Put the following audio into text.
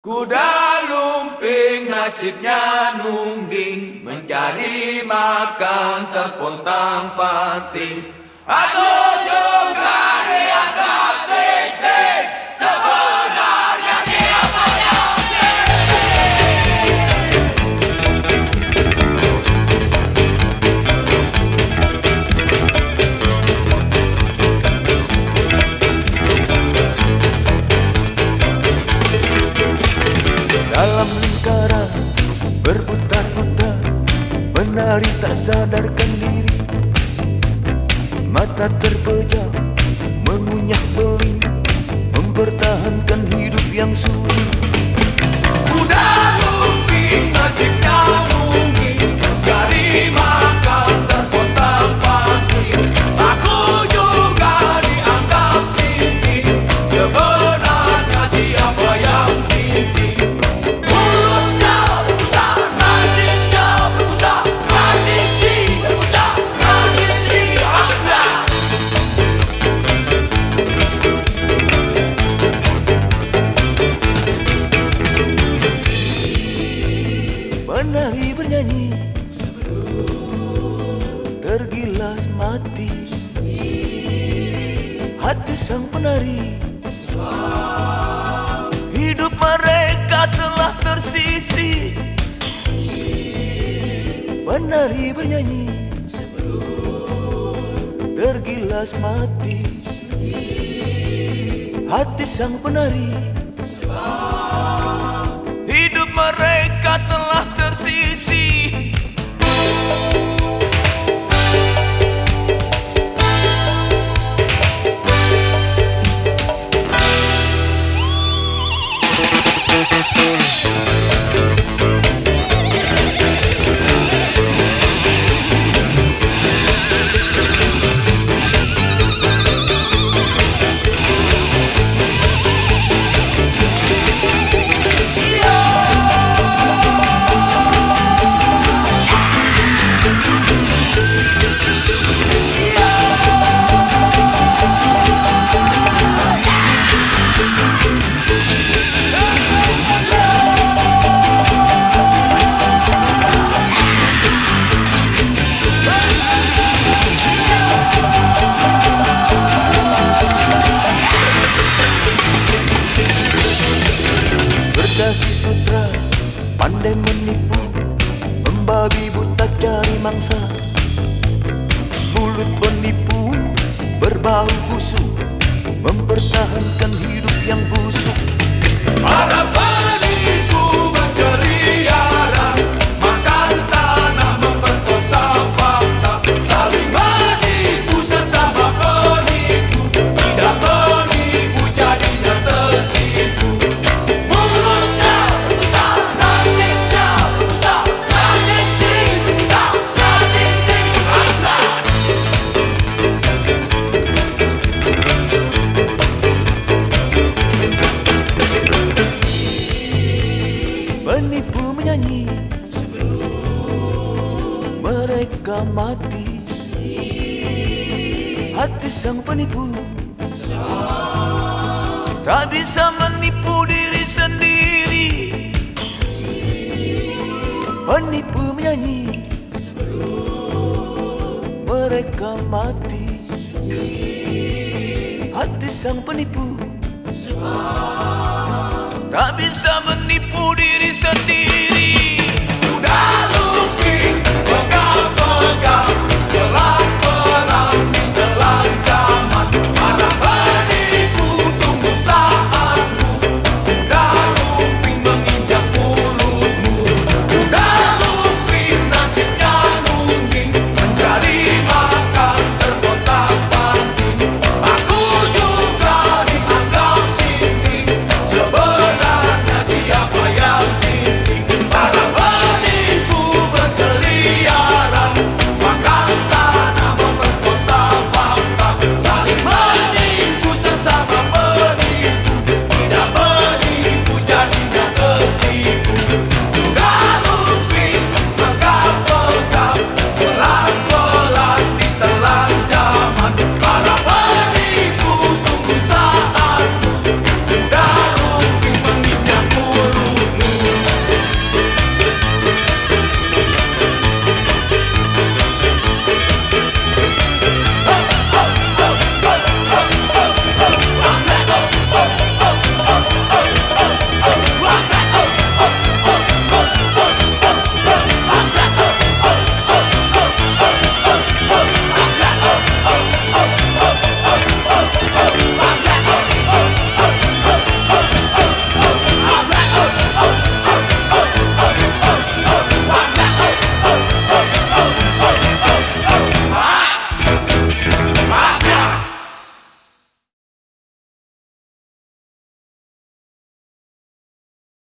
Kuda lumping nasibnya nungging, mencari makan terpontang-panting, atau juga dianggap sinting. Sebenarnya siapa yang dalam lingkaran berputar-putar, menari tak sadarkan diri, mata terpejam, mengunyah beling, mempertahankan hidup yang sulit. Kuda lumping nasibnya nungging, mencari makan terpontang-panting, aku juga dianggap sinting. Sebenarnya siapa yang sinting? Menari bernyanyi sebelum tergilas mati, hati sang penari, hidup mereka telah tersisih. Menari bernyanyi sebelum tergilas mati, hati sang penari, hidup mereka telah tersisih. Berdasi sutra, pandai menipu, membabi buta cari mangsa. Mulut penipu, berbau busuk, mempertahankan hidup yang busuk. Para penipu berkeliaran, makan tanah, memperkosa fakta, saling menipu sesama penipu, tidak menipu jadinya tertipu. Penipu menyanyi sebelum mereka mati, hati sang penipu tak bisa menipu diri sendiri. Penipu menyanyi sebelum mereka mati, hati sang penipu tak bisa menipu diri sendiri.